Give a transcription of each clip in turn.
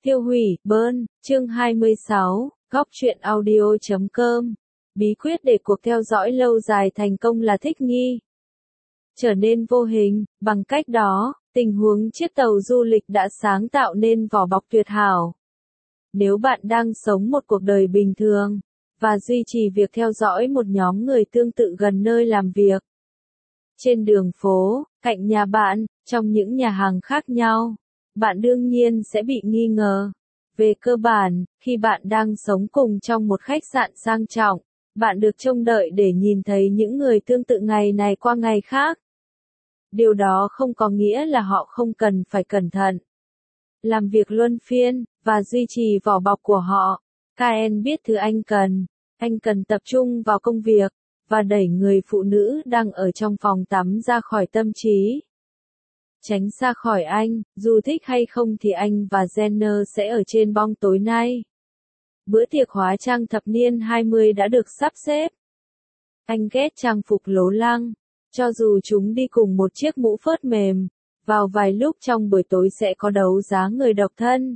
Tiêu hủy, Burn, chương 26, góc truyện audio.com. Bí quyết để cuộc theo dõi lâu dài thành công là thích nghi. Trở nên vô hình, bằng cách đó, tình huống chiếc tàu du lịch đã sáng tạo nên vỏ bọc tuyệt hảo. Nếu bạn đang sống một cuộc đời bình thường, và duy trì việc theo dõi một nhóm người tương tự gần nơi làm việc, trên đường phố, cạnh nhà bạn, trong những nhà hàng khác nhau, bạn đương nhiên sẽ bị nghi ngờ. Về cơ bản, khi bạn đang sống cùng trong một khách sạn sang trọng, bạn được trông đợi để nhìn thấy những người tương tự ngày này qua ngày khác. Điều đó không có nghĩa là họ không cần phải cẩn thận, làm việc luân phiên, và duy trì vỏ bọc của họ. Kyle biết thứ anh cần tập trung vào công việc, và đẩy người phụ nữ đang ở trong phòng tắm ra khỏi tâm trí. Tránh xa khỏi anh, dù thích hay không thì anh và Jenner sẽ ở trên bong tối nay. Bữa tiệc hóa trang thập niên 20 đã được sắp xếp. Anh ghét trang phục lố lăng, cho dù chúng đi cùng một chiếc mũ phớt mềm, vào vài lúc trong buổi tối sẽ có đấu giá người độc thân.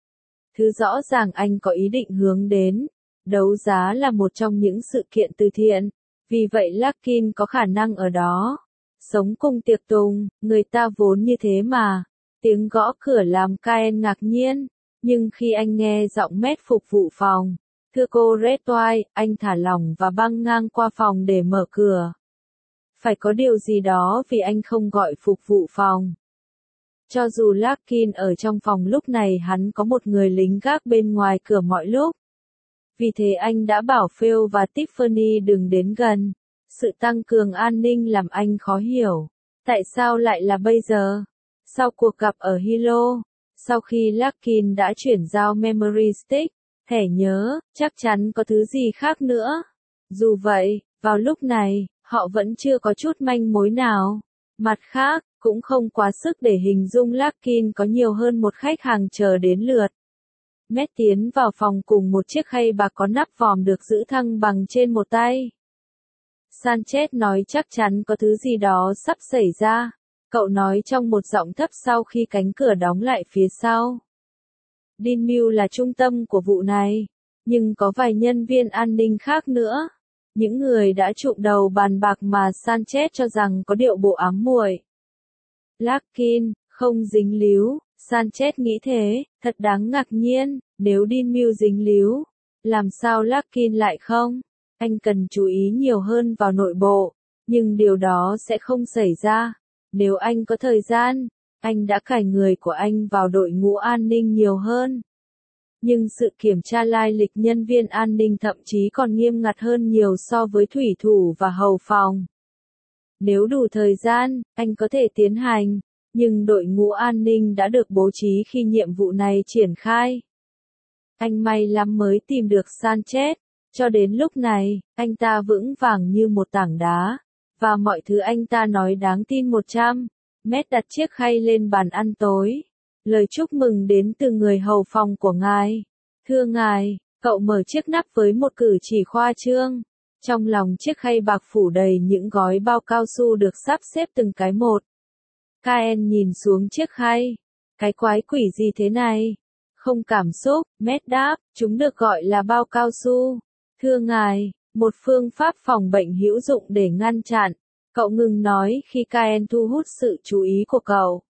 Thứ rõ ràng anh có ý định hướng đến, đấu giá là một trong những sự kiện từ thiện, vì vậy Larkin có khả năng ở đó. Sống cùng tiệc tùng, người ta vốn như thế mà. Tiếng gõ cửa làm Kyle ngạc nhiên, nhưng khi anh nghe giọng Matt phục vụ phòng, "Thưa cô Redwine", anh thả lỏng và băng ngang qua phòng để mở cửa. Phải có điều gì đó vì anh không gọi phục vụ phòng. Cho dù Larkin ở trong phòng lúc này, hắn có một người lính gác bên ngoài cửa mọi lúc. Vì thế anh đã bảo Phil và Tiffany đừng đến gần. Sự tăng cường an ninh làm anh khó hiểu. Tại sao lại là bây giờ? Sau cuộc gặp ở Hilo, sau khi Larkin đã chuyển giao memory stick, thẻ nhớ, chắc chắn có thứ gì khác nữa. Dù vậy, vào lúc này, họ vẫn chưa có chút manh mối nào. Mặt khác, cũng không quá sức để hình dung Larkin có nhiều hơn một khách hàng chờ đến lượt. Matt tiến vào phòng cùng một chiếc khay bạc có nắp vòm được giữ thăng bằng trên một tay. Sanchez nói chắc chắn có thứ gì đó sắp xảy ra, cậu nói trong một giọng thấp sau khi cánh cửa đóng lại phía sau. Dinmew là trung tâm của vụ này, nhưng có vài nhân viên an ninh khác nữa. Những người đã trụm đầu bàn bạc mà Sanchez cho rằng có điệu bộ ám muội. Larkin, không dính líu, Sanchez nghĩ thế, thật đáng ngạc nhiên, nếu Dinmew dính líu, làm sao Larkin lại không? Anh cần chú ý nhiều hơn vào nội bộ, nhưng điều đó sẽ không xảy ra. Nếu anh có thời gian, anh đã cải người của anh vào đội ngũ an ninh nhiều hơn. Nhưng sự kiểm tra lai lịch nhân viên an ninh thậm chí còn nghiêm ngặt hơn nhiều so với thủy thủ và hầu phòng. Nếu đủ thời gian, anh có thể tiến hành, nhưng đội ngũ an ninh đã được bố trí khi nhiệm vụ này triển khai. Anh may lắm mới tìm được Sanchez. Cho đến lúc này, anh ta vững vàng như một tảng đá, và mọi thứ anh ta nói đáng tin 100. Matt đặt chiếc khay lên bàn ăn tối. Lời chúc mừng đến từ người hầu phòng của ngài. Thưa ngài, cậu mở chiếc nắp với một cử chỉ khoa trương. Trong lòng chiếc khay bạc phủ đầy những gói bao cao su được sắp xếp từng cái một. Kyle nhìn xuống chiếc khay. Cái quái quỷ gì thế này? Không cảm xúc, Matt đáp, chúng được gọi là bao cao su. Thưa ngài, một phương pháp phòng bệnh hữu dụng để ngăn chặn. Cậu ngừng nói khi Kyle thu hút sự chú ý của cậu.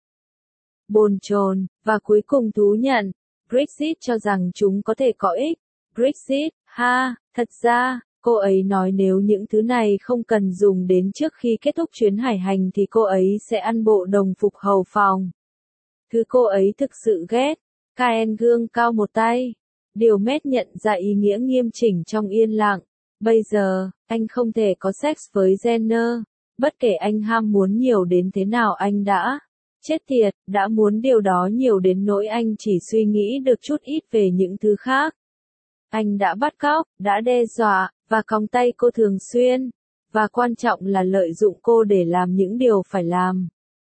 Bồn chồn, và cuối cùng thú nhận, Brexit cho rằng chúng có thể có ích. Brexit, ha, thật ra, cô ấy nói nếu những thứ này không cần dùng đến trước khi kết thúc chuyến hải hành thì cô ấy sẽ ăn bộ đồng phục hầu phòng. Thứ cô ấy thực sự ghét. Kyle gương cao một tay. Điều Matt nhận ra ý nghĩa nghiêm chỉnh trong yên lặng. Bây giờ, anh không thể có sex với Jenner. Bất kể anh ham muốn nhiều đến thế nào anh đã. Chết tiệt, đã muốn điều đó nhiều đến nỗi anh chỉ suy nghĩ được chút ít về những thứ khác. Anh đã bắt cóc, đã đe dọa, và còng tay cô thường xuyên. Và quan trọng là lợi dụng cô để làm những điều phải làm.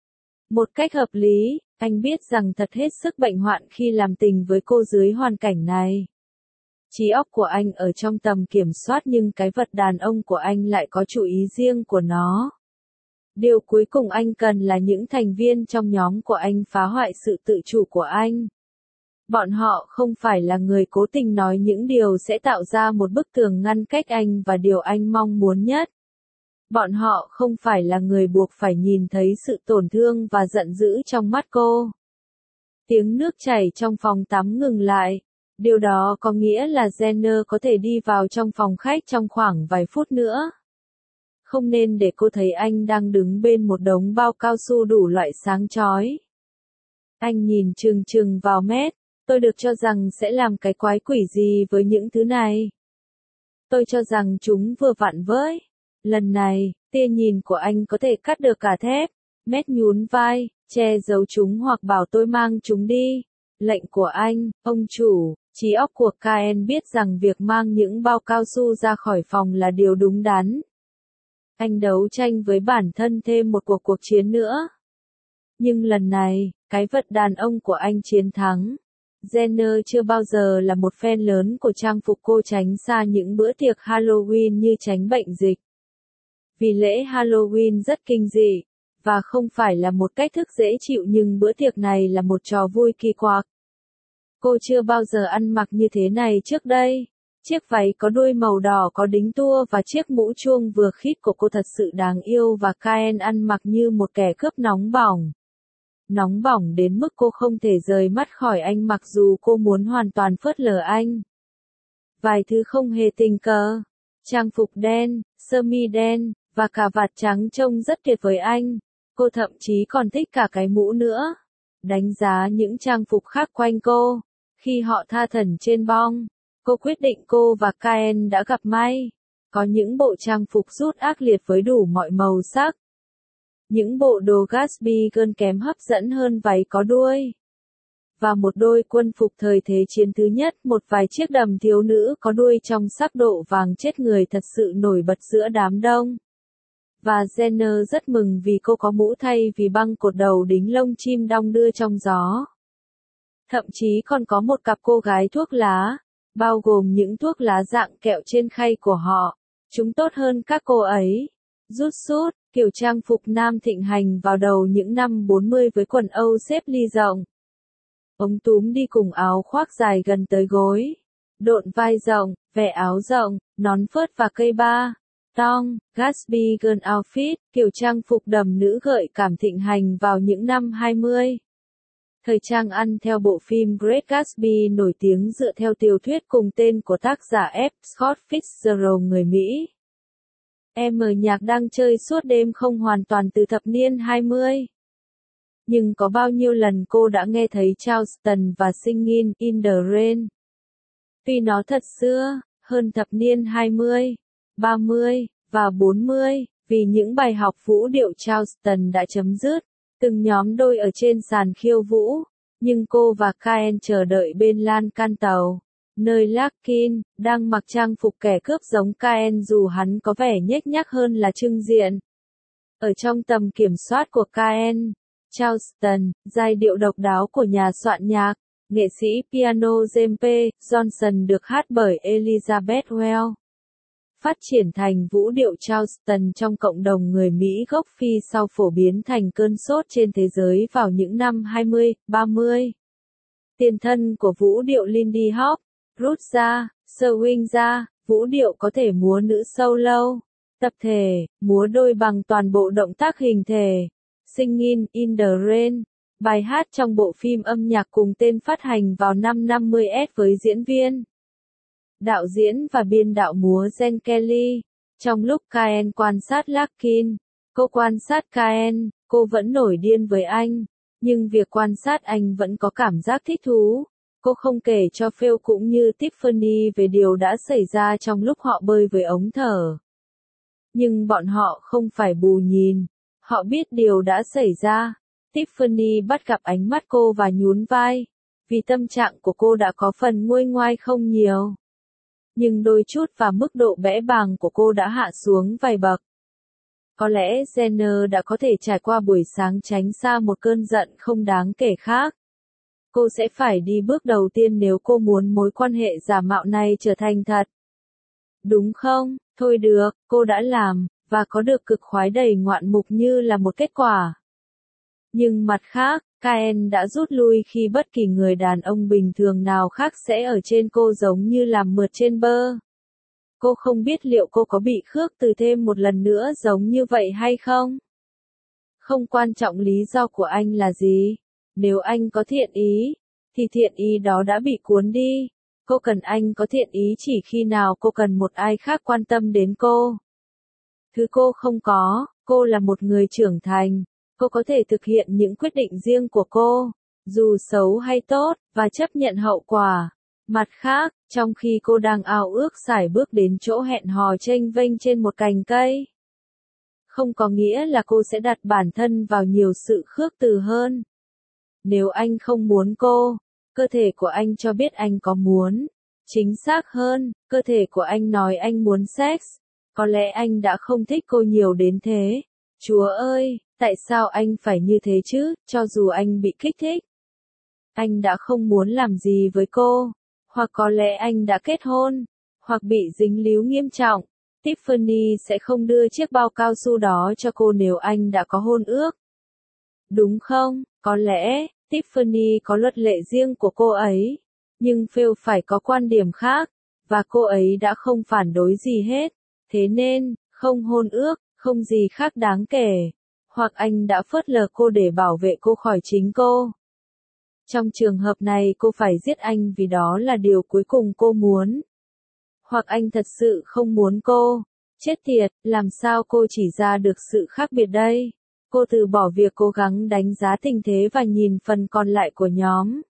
Một cách hợp lý, anh biết rằng thật hết sức bệnh hoạn khi làm tình với cô dưới hoàn cảnh này. Trí óc của anh ở trong tầm kiểm soát nhưng cái vật đàn ông của anh lại có chủ ý riêng của nó. Điều cuối cùng anh cần là những thành viên trong nhóm của anh phá hoại sự tự chủ của anh. Bọn họ không phải là người cố tình nói những điều sẽ tạo ra một bức tường ngăn cách anh và điều anh mong muốn nhất. Bọn họ không phải là người buộc phải nhìn thấy sự tổn thương và giận dữ trong mắt cô. Tiếng nước chảy trong phòng tắm ngừng lại. Điều đó có nghĩa là Jenner có thể đi vào trong phòng khách trong khoảng vài phút nữa. Không nên để cô thấy anh đang đứng bên một đống bao cao su đủ loại sáng chói. Anh nhìn chừng chừng vào Matt. Tôi được cho rằng sẽ làm cái quái quỷ gì với những thứ này. Tôi cho rằng chúng vừa vặn với. Lần này, tia nhìn của anh có thể cắt được cả thép. Matt nhún vai, che giấu chúng hoặc bảo tôi mang chúng đi. Lệnh của anh, ông chủ. Trí óc của Kyle biết rằng việc mang những bao cao su ra khỏi phòng là điều đúng đắn. Anh đấu tranh với bản thân thêm một cuộc chiến nữa. Nhưng lần này, cái vật đàn ông của anh chiến thắng. Jenner chưa bao giờ là một fan lớn của trang phục, cô tránh xa những bữa tiệc Halloween như tránh bệnh dịch. Vì lễ Halloween rất kinh dị, và không phải là một cách thức dễ chịu, nhưng bữa tiệc này là một trò vui kỳ quặc. Cô chưa bao giờ ăn mặc như thế này trước đây. Chiếc váy có đuôi màu đỏ có đính tua và chiếc mũ chuông vừa khít của cô thật sự đáng yêu, và Kyle ăn mặc như một kẻ cướp nóng bỏng. Nóng bỏng đến mức cô không thể rời mắt khỏi anh mặc dù cô muốn hoàn toàn phớt lờ anh. Vài thứ không hề tình cờ. Trang phục đen, sơ mi đen, và cà vạt trắng trông rất tuyệt với anh. Cô thậm chí còn thích cả cái mũ nữa. Đánh giá những trang phục khác quanh cô. Khi họ tha thẩn trên bong, cô quyết định cô và Kyle đã gặp may. Có những bộ trang phục rút ác liệt với đủ mọi màu sắc. Những bộ đồ Gatsby gơn kém hấp dẫn hơn váy có đuôi. Và một đôi quân phục thời Thế chiến thứ nhất, một vài chiếc đầm thiếu nữ có đuôi trong sắc độ vàng chết người thật sự nổi bật giữa đám đông. Và Jenner rất mừng vì cô có mũ thay vì băng cột đầu đính lông chim đong đưa trong gió. Thậm chí còn có một cặp cô gái thuốc lá, bao gồm những thuốc lá dạng kẹo trên khay của họ. Chúng tốt hơn các cô ấy. Rút sút, kiểu trang phục nam thịnh hành vào đầu những năm 40 với quần âu xếp ly rộng. Ống túm đi cùng áo khoác dài gần tới gối. Độn vai rộng, vẽ áo rộng, nón phớt và cây ba. Tong, Gatsby Girl Outfit, kiểu trang phục đầm nữ gợi cảm thịnh hành vào những năm 20. Thời trang ăn theo bộ phim Great Gatsby nổi tiếng dựa theo tiểu thuyết cùng tên của tác giả F. Scott Fitzgerald người Mỹ. Nhạc đang chơi suốt đêm không hoàn toàn từ thập niên 20. Nhưng có bao nhiêu lần cô đã nghe thấy Charleston và Singin' in the Rain. Tuy nó thật xưa, hơn thập niên 20, 30, và 40, vì những bài học vũ điệu Charleston đã chấm dứt, từng nhóm đôi ở trên sàn khiêu vũ, nhưng cô và Kyle chờ đợi bên lan can tàu, nơi Larkin đang mặc trang phục kẻ cướp giống Kyle dù hắn có vẻ nhếch nhác hơn là trưng diện. Ở trong tầm kiểm soát của Kyle, Charleston, giai điệu độc đáo của nhà soạn nhạc, nghệ sĩ piano James P. Johnson được hát bởi Elizabeth Well. Phát triển thành vũ điệu Charleston trong cộng đồng người Mỹ gốc Phi sau phổ biến thành cơn sốt trên thế giới vào những năm 20, 30. Tiền thân của vũ điệu Lindy Hop, rút ra, swing ra, vũ điệu có thể múa nữ solo, tập thể, múa đôi bằng toàn bộ động tác hình thể. Singin' in the Rain, bài hát trong bộ phim âm nhạc cùng tên phát hành vào năm 50s với diễn viên, đạo diễn và biên đạo múa Gene Kelly. Trong lúc Kyle quan sát Larkin, cô quan sát Kyle, cô vẫn nổi điên với anh, nhưng việc quan sát anh vẫn có cảm giác thích thú. Cô không kể cho Phil cũng như Tiffany về điều đã xảy ra trong lúc họ bơi với ống thở. Nhưng bọn họ không phải bù nhìn. Họ biết điều đã xảy ra. Tiffany bắt gặp ánh mắt cô và nhún vai. Vì tâm trạng của cô đã có phần nguôi ngoai không nhiều. Nhưng đôi chút và mức độ bẽ bàng của cô đã hạ xuống vài bậc. Có lẽ Jenner đã có thể trải qua buổi sáng tránh xa một cơn giận không đáng kể khác. Cô sẽ phải đi bước đầu tiên nếu cô muốn mối quan hệ giả mạo này trở thành thật. Đúng không? Thôi được, cô đã làm, và có được cực khoái đầy ngoạn mục như là một kết quả. Nhưng mặt khác, Caen đã rút lui khi bất kỳ người đàn ông bình thường nào khác sẽ ở trên cô giống như làm mượt trên bơ. Cô không biết liệu cô có bị khước từ thêm một lần nữa giống như vậy hay không? Không quan trọng lý do của anh là gì. Nếu anh có thiện ý, thì thiện ý đó đã bị cuốn đi. Cô cần anh có thiện ý chỉ khi nào cô cần một ai khác quan tâm đến cô. Thứ cô không có, cô là một người trưởng thành. Cô có thể thực hiện những quyết định riêng của cô, dù xấu hay tốt, và chấp nhận hậu quả. Mặt khác, trong khi cô đang ao ước sải bước đến chỗ hẹn hò chênh vênh trên một cành cây, không có nghĩa là cô sẽ đặt bản thân vào nhiều sự khước từ hơn. Nếu anh không muốn cô, cơ thể của anh cho biết anh có muốn. Chính xác hơn, cơ thể của anh nói anh muốn sex. Có lẽ anh đã không thích cô nhiều đến thế. Chúa ơi, tại sao anh phải như thế chứ, cho dù anh bị kích thích? Anh đã không muốn làm gì với cô. Hoặc có lẽ anh đã kết hôn, hoặc bị dính líu nghiêm trọng. Tiffany sẽ không đưa chiếc bao cao su đó cho cô nếu anh đã có hôn ước. Đúng không? Có lẽ, Tiffany có luật lệ riêng của cô ấy. Nhưng Phil phải có quan điểm khác, và cô ấy đã không phản đối gì hết. Thế nên, không hôn ước, không gì khác đáng kể. Hoặc anh đã phớt lờ cô để bảo vệ cô khỏi chính cô. Trong trường hợp này cô phải giết anh vì đó là điều cuối cùng cô muốn. Hoặc anh thật sự không muốn cô. Chết tiệt, làm sao cô chỉ ra được sự khác biệt đây? Cô từ bỏ việc cố gắng đánh giá tình thế và nhìn phần còn lại của nhóm.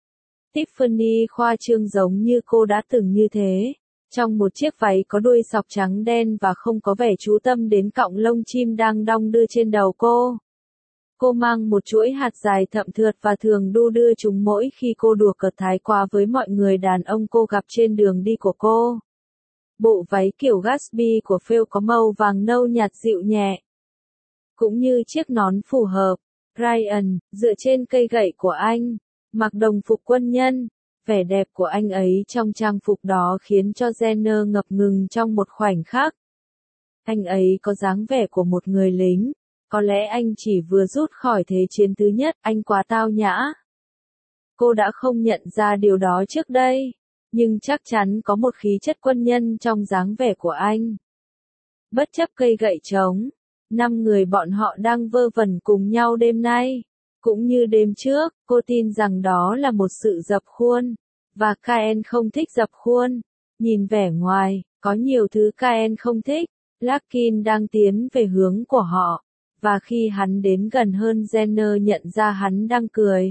Tiffany khoa trương giống như cô đã từng như thế. Trong một chiếc váy có đuôi sọc trắng đen và không có vẻ chú tâm đến cọng lông chim đang đong đưa trên đầu cô. Cô mang một chuỗi hạt dài thậm thượt và thường đu đưa chúng mỗi khi cô đùa cợt thái quá với mọi người đàn ông cô gặp trên đường đi của cô. Bộ váy kiểu Gatsby của Phil có màu vàng nâu nhạt dịu nhẹ. Cũng như chiếc nón phù hợp. Ryan, dựa trên cây gậy của anh, mặc đồng phục quân nhân. Vẻ đẹp của anh ấy trong trang phục đó khiến cho Jenner ngập ngừng trong một khoảnh khắc. Anh ấy có dáng vẻ của một người lính. Có lẽ anh chỉ vừa rút khỏi thế chiến thứ nhất, anh quá tao nhã. Cô đã không nhận ra điều đó trước đây, nhưng chắc chắn có một khí chất quân nhân trong dáng vẻ của anh. Bất chấp cây gậy trống, 5 người bọn họ đang vơ vẩn cùng nhau đêm nay. Cũng như đêm trước, cô tin rằng đó là một sự dập khuôn. Và Caen không thích dập khuôn. Nhìn vẻ ngoài, có nhiều thứ Caen không thích. Larkin đang tiến về hướng của họ. Và khi hắn đến gần hơn Jenner nhận ra hắn đang cười.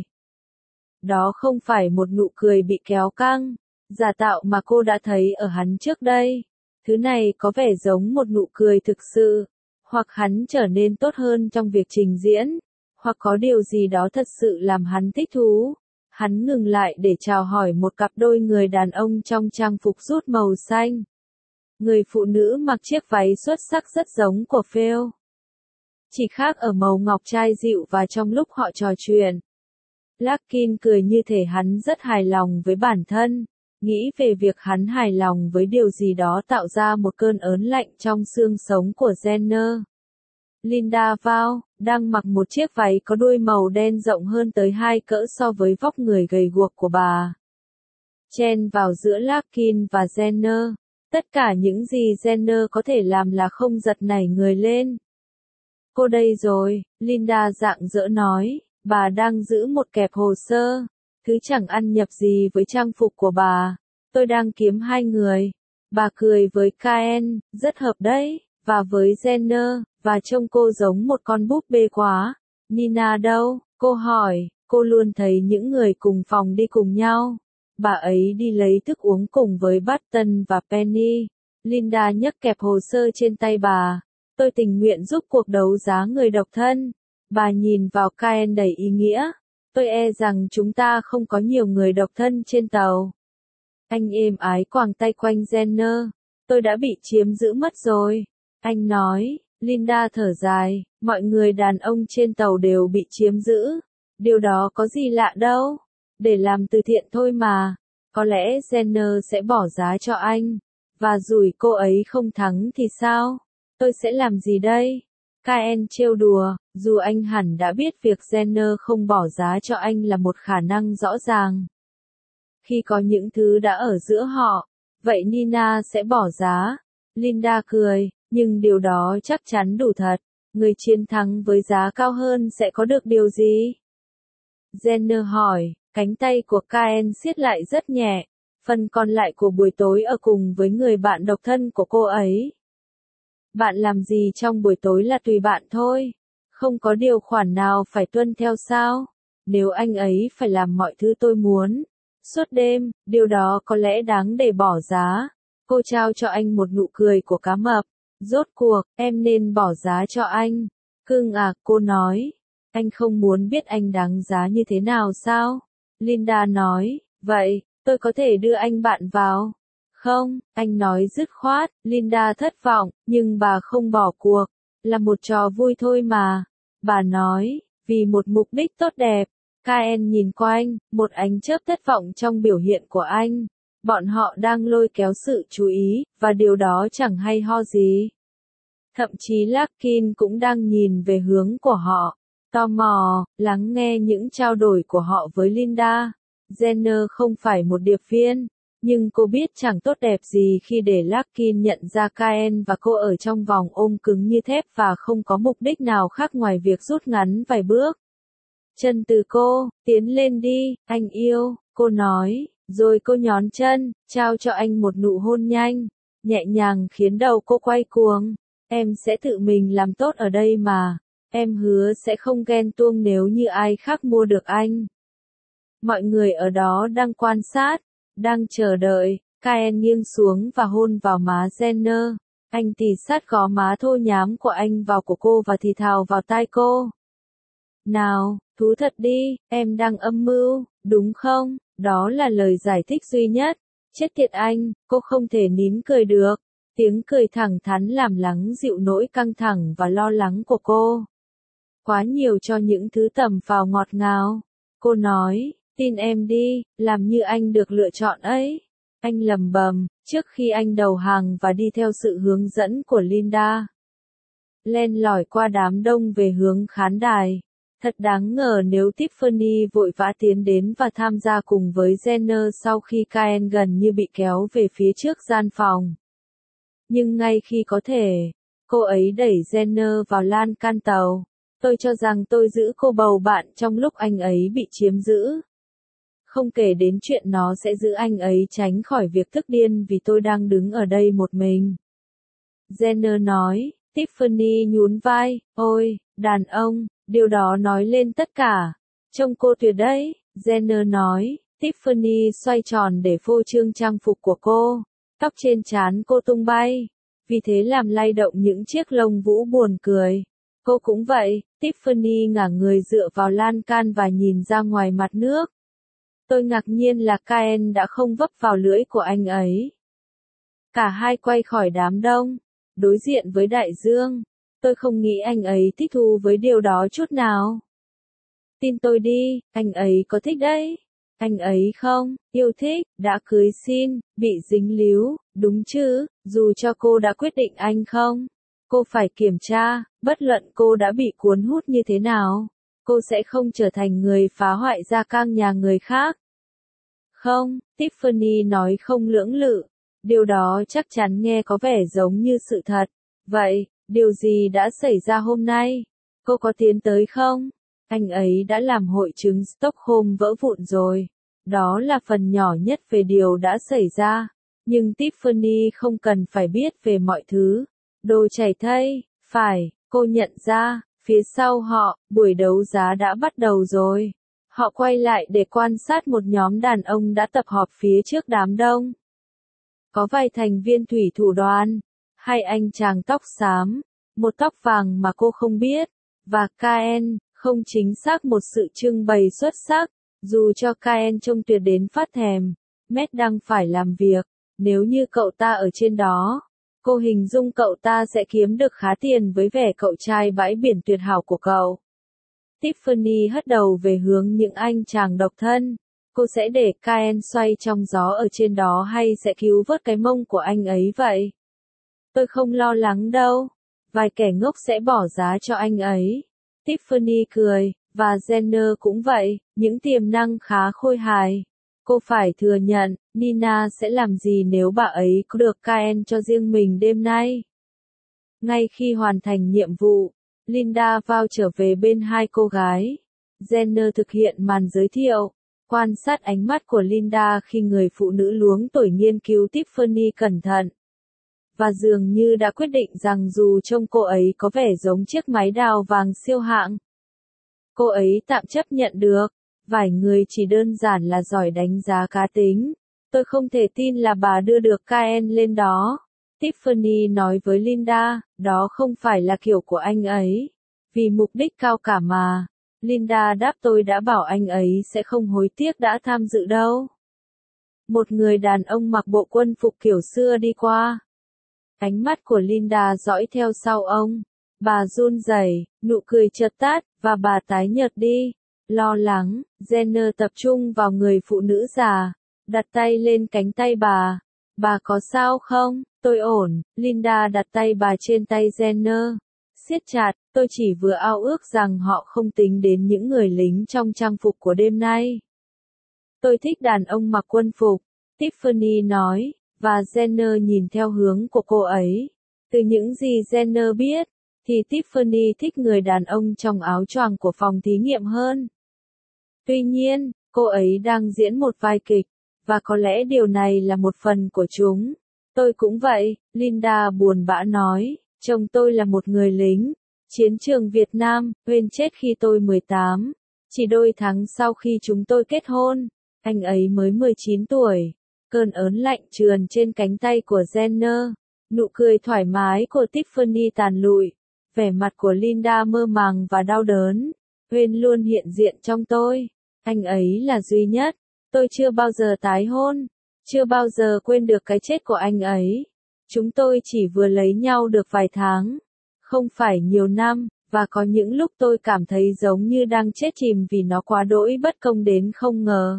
Đó không phải một nụ cười bị kéo căng, giả tạo mà cô đã thấy ở hắn trước đây. Thứ này có vẻ giống một nụ cười thực sự. Hoặc hắn trở nên tốt hơn trong việc trình diễn. Hoặc có điều gì đó thật sự làm hắn thích thú. Hắn ngừng lại để chào hỏi một cặp đôi người đàn ông trong trang phục rút màu xanh. Người phụ nữ mặc chiếc váy xuất sắc rất giống của Phil. Chỉ khác ở màu ngọc trai dịu và trong lúc họ trò chuyện. Larkin cười như thể hắn rất hài lòng với bản thân. Nghĩ về việc hắn hài lòng với điều gì đó tạo ra một cơn ớn lạnh trong xương sống của Jenner. Linda vào, đang mặc một chiếc váy có đuôi màu đen rộng hơn tới 2 cỡ so với vóc người gầy guộc của bà. Chen vào giữa Larkin và Jenner. Tất cả những gì Jenner có thể làm là không giật nảy người lên. Cô đây rồi, Linda rạng rỡ nói, bà đang giữ một kẹp hồ sơ. Thứ chẳng ăn nhập gì với trang phục của bà. Tôi đang kiếm 2 người. Bà cười với Caen, rất hợp đấy, và với Jenner, và trông cô giống một con búp bê quá. Nina đâu? Cô hỏi, cô luôn thấy những người cùng phòng đi cùng nhau. Bà ấy đi lấy thức uống cùng với Barton và Penny. Linda nhấc kẹp hồ sơ trên tay bà. Tôi tình nguyện giúp cuộc đấu giá người độc thân. Bà nhìn vào Caen đầy ý nghĩa. Tôi e rằng chúng ta không có nhiều người độc thân trên tàu. Anh êm ái quàng tay quanh Jenner. Tôi đã bị chiếm giữ mất rồi. Anh nói, Linda thở dài, mọi người đàn ông trên tàu đều bị chiếm giữ. Điều đó có gì lạ đâu. Để làm từ thiện thôi mà. Có lẽ Jenner sẽ bỏ giá cho anh. Và rủi cô ấy không thắng thì sao? Tôi sẽ làm gì đây? Kyle trêu đùa, dù anh hẳn đã biết việc Jenner không bỏ giá cho anh là một khả năng rõ ràng. Khi có những thứ đã ở giữa họ, vậy Nina sẽ bỏ giá. Linda cười, nhưng điều đó chắc chắn đủ thật. Người chiến thắng với giá cao hơn sẽ có được điều gì? Jenner hỏi, cánh tay của Kyle siết lại rất nhẹ. Phần còn lại của buổi tối ở cùng với người bạn độc thân của cô ấy. Bạn làm gì trong buổi tối là tùy bạn thôi. Không có điều khoản nào phải tuân theo sao? Nếu anh ấy phải làm mọi thứ tôi muốn, suốt đêm, điều đó có lẽ đáng để bỏ giá. Cô trao cho anh một nụ cười của cá mập. Rốt cuộc, em nên bỏ giá cho anh. Cưng à, cô nói. Anh không muốn biết anh đáng giá như thế nào sao? Linda nói, vậy, tôi có thể đưa anh bạn vào. Không, anh nói dứt khoát. Linda thất vọng, nhưng bà không bỏ cuộc. Là một trò vui thôi mà. Bà nói, vì một mục đích tốt đẹp. Kyle nhìn quanh, một ánh chớp thất vọng trong biểu hiện của anh. Bọn họ đang lôi kéo sự chú ý, và điều đó chẳng hay ho gì. Thậm chí Larkin cũng đang nhìn về hướng của họ. Tò mò, lắng nghe những trao đổi của họ với Linda. Jenner không phải một điệp viên, nhưng cô biết chẳng tốt đẹp gì khi để Larkin nhận ra Kyle và cô ở trong vòng ôm cứng như thép và không có mục đích nào khác ngoài việc rút ngắn vài bước. Chân từ cô, tiến lên đi, anh yêu, cô nói, rồi cô nhón chân, trao cho anh một nụ hôn nhanh, nhẹ nhàng khiến đầu cô quay cuồng. Em sẽ tự mình làm tốt ở đây mà, em hứa sẽ không ghen tuông nếu như ai khác mua được anh. Mọi người ở đó đang quan sát, đang chờ đợi. Kyle nghiêng xuống và hôn vào má Jenner. Anh tì sát gò má thô nhám của anh vào của cô và thì thào vào tai cô. Nào, thú thật đi, em đang âm mưu, đúng không? Đó là lời giải thích duy nhất. Chết tiệt anh, cô không thể nín cười được. Tiếng cười thẳng thắn làm lắng dịu nỗi căng thẳng và lo lắng của cô. Quá nhiều cho những thứ tầm phào ngọt ngào. Cô nói, tin em đi, làm như anh được lựa chọn ấy. Anh lẩm bẩm, trước khi anh đầu hàng và đi theo sự hướng dẫn của Linda. Len lỏi qua đám đông về hướng khán đài. Thật đáng ngờ nếu Tiffany vội vã tiến đến và tham gia cùng với Jenner sau khi Kyle gần như bị kéo về phía trước gian phòng. Nhưng ngay khi có thể, cô ấy đẩy Jenner vào lan can tàu. Tôi cho rằng tôi giữ cô bầu bạn trong lúc anh ấy bị chiếm giữ. Không kể đến chuyện nó sẽ giữ anh ấy tránh khỏi việc tức điên vì tôi đang đứng ở đây một mình. Jenner nói, Tiffany nhún vai, ôi, đàn ông, điều đó nói lên tất cả. Trông cô tuyệt đấy, Jenner nói, Tiffany xoay tròn để phô trương trang phục của cô. Tóc trên trán cô tung bay, vì thế làm lay động những chiếc lông vũ buồn cười. Cô cũng vậy, Tiffany ngả người dựa vào lan can và nhìn ra ngoài mặt nước. Tôi ngạc nhiên là Kyle đã không vấp vào lưỡi của anh ấy. Cả hai quay khỏi đám đông, đối diện với đại dương. Tôi không nghĩ anh ấy thích thú với điều đó chút nào. Tin tôi đi, anh ấy có thích đấy. Anh ấy không, yêu thích, đã cưới xin, bị dính líu, đúng chứ, dù cho cô đã quyết định anh không. Cô phải kiểm tra, bất luận cô đã bị cuốn hút như thế nào. Cô sẽ không trở thành người phá hoại gia cang nhà người khác. Không, Tiffany nói không lưỡng lự. Điều đó chắc chắn nghe có vẻ giống như sự thật. Vậy, điều gì đã xảy ra hôm nay? Cô có tiến tới không? Anh ấy đã làm hội chứng Stockholm vỡ vụn rồi. Đó là phần nhỏ nhất về điều đã xảy ra. Nhưng Tiffany không cần phải biết về mọi thứ. Đồ chảy thây, phải, cô nhận ra, phía sau họ, buổi đấu giá đã bắt đầu rồi. Họ quay lại để quan sát một nhóm đàn ông đã tập họp phía trước đám đông. Có vài thành viên thủy thủ đoàn, hai anh chàng tóc xám, một tóc vàng mà cô không biết, và Kyle, không chính xác một sự trưng bày xuất sắc, dù cho Kyle trông tuyệt đến phát thèm. Matt đang phải làm việc, nếu như cậu ta ở trên đó, cô hình dung cậu ta sẽ kiếm được khá tiền với vẻ cậu trai bãi biển tuyệt hảo của cậu. Tiffany hất đầu về hướng những anh chàng độc thân. Cô sẽ để Kyle xoay trong gió ở trên đó hay sẽ cứu vớt cái mông của anh ấy vậy? Tôi không lo lắng đâu. vài kẻ ngốc sẽ bỏ giá cho anh ấy. Tiffany cười, và Jenner cũng vậy, những tiềm năng khá khôi hài. Cô phải thừa nhận, Nina sẽ làm gì nếu bà ấy có được Kyle cho riêng mình đêm nay. Ngay khi hoàn thành nhiệm vụ, Linda vào trở về bên hai cô gái. Jenner thực hiện màn giới thiệu, quan sát ánh mắt của Linda khi người phụ nữ luống tuổi nghiên cứu Tiffany cẩn thận. Và dường như đã quyết định rằng dù trông cô ấy có vẻ giống chiếc máy đào vàng siêu hạng, cô ấy tạm chấp nhận được. Vài người chỉ đơn giản là giỏi đánh giá cá tính. Tôi không thể tin là bà đưa được Kyle lên đó. Tiffany nói với Linda, đó không phải là kiểu của anh ấy. Vì mục đích cao cả mà. Linda đáp, tôi đã bảo anh ấy sẽ không hối tiếc đã tham dự đâu. Một người đàn ông mặc bộ quân phục kiểu xưa đi qua. Ánh mắt của Linda dõi theo sau ông. Bà run rẩy, nụ cười chợt tắt, và bà tái nhợt đi. Lo lắng, Jenner tập trung vào người phụ nữ già, đặt tay lên cánh tay bà. Bà có sao không? Tôi ổn. Linda đặt tay bà trên tay Jenner. Siết chặt, tôi chỉ vừa ao ước rằng họ không tính đến những người lính trong trang phục của đêm nay. Tôi thích đàn ông mặc quân phục, Tiffany nói, và Jenner nhìn theo hướng của cô ấy. Từ những gì Jenner biết, thì Tiffany thích người đàn ông trong áo choàng của phòng thí nghiệm hơn. Tuy nhiên, cô ấy đang diễn một vai kịch, và có lẽ điều này là một phần của chúng. Tôi cũng vậy, Linda buồn bã nói, chồng tôi là một người lính, chiến trường Việt Nam, Wayne chết khi tôi 18. Chỉ đôi tháng sau khi chúng tôi kết hôn, anh ấy mới 19 tuổi. Cơn ớn lạnh trườn trên cánh tay của Jenner. Nụ cười thoải mái của Tiffany tàn lụi. Vẻ mặt của Linda mơ màng và đau đớn. Wayne luôn hiện diện trong tôi. Anh ấy là duy nhất. Tôi chưa bao giờ tái hôn. Chưa bao giờ quên được cái chết của anh ấy. Chúng tôi chỉ vừa lấy nhau được vài tháng. Không phải nhiều năm, và có những lúc tôi cảm thấy giống như đang chết chìm vì nó quá đỗi bất công đến không ngờ.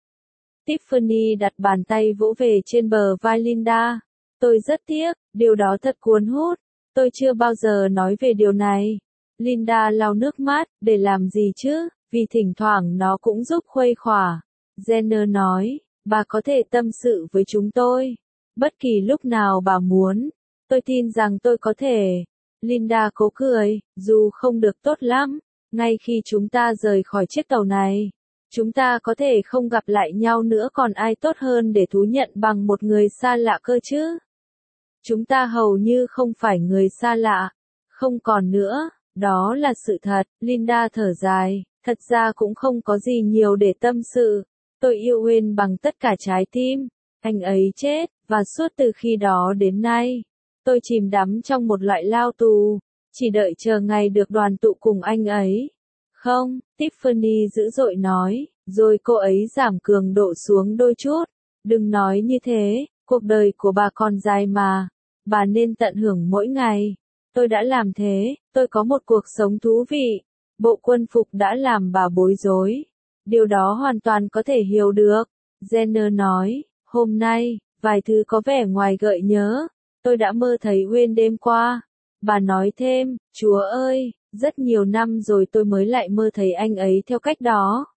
Tiffany đặt bàn tay vỗ về trên bờ vai Linda. Tôi rất tiếc, điều đó thật cuốn hút. Tôi chưa bao giờ nói về điều này. Linda lau nước mắt, để làm gì chứ, vì thỉnh thoảng nó cũng giúp khuây khỏa. Jenner nói, bà có thể tâm sự với chúng tôi. Bất kỳ lúc nào bà muốn. Tôi tin rằng tôi có thể. Linda cố cười, dù không được tốt lắm. Ngay khi chúng ta rời khỏi chiếc tàu này, chúng ta có thể không gặp lại nhau nữa, còn ai tốt hơn để thú nhận bằng một người xa lạ cơ chứ? Chúng ta hầu như không phải người xa lạ. Không còn nữa, đó là sự thật. Linda thở dài, thật ra cũng không có gì nhiều để tâm sự. Tôi yêu Wayne bằng tất cả trái tim. Anh ấy chết, và suốt từ khi đó đến nay, tôi chìm đắm trong một loại lao tù, chỉ đợi chờ ngày được đoàn tụ cùng anh ấy. Không, Tiffany dữ dội nói, rồi cô ấy giảm cường độ xuống đôi chút. Đừng nói như thế, cuộc đời của bà còn dài mà. Bà nên tận hưởng mỗi ngày. Tôi đã làm thế, tôi có một cuộc sống thú vị. Bộ quân phục đã làm bà bối rối. Điều đó hoàn toàn có thể hiểu được. Jenner nói, hôm nay, vài thứ có vẻ ngoài gợi nhớ. Tôi đã mơ thấy Wayne đêm qua. Bà nói thêm, Chúa ơi, rất nhiều năm rồi tôi mới lại mơ thấy anh ấy theo cách đó.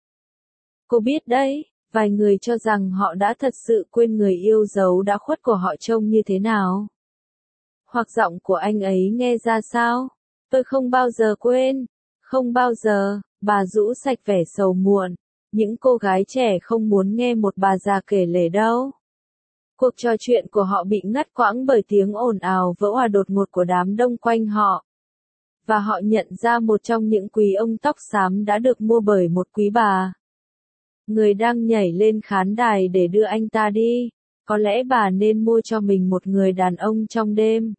Cô biết đấy, vài người cho rằng họ đã thật sự quên người yêu dấu đã khuất của họ trông như thế nào. Hoặc giọng của anh ấy nghe ra sao? Tôi không bao giờ quên. Không bao giờ, bà rũ sạch vẻ sầu muộn. Những cô gái trẻ không muốn nghe một bà già kể lể đâu. Cuộc trò chuyện của họ bị ngắt quãng bởi tiếng ồn ào vỡ òa đột ngột của đám đông quanh họ. Và họ nhận ra một trong những quý ông tóc xám đã được mua bởi một quý bà. Người đang nhảy lên khán đài để đưa anh ta đi. Có lẽ bà nên mua cho mình một người đàn ông trong đêm.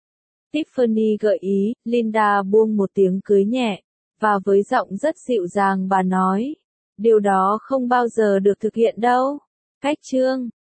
Tiffany gợi ý, Linda buông một tiếng cười nhẹ, và với giọng rất dịu dàng bà nói, điều đó không bao giờ được thực hiện đâu. Cách chương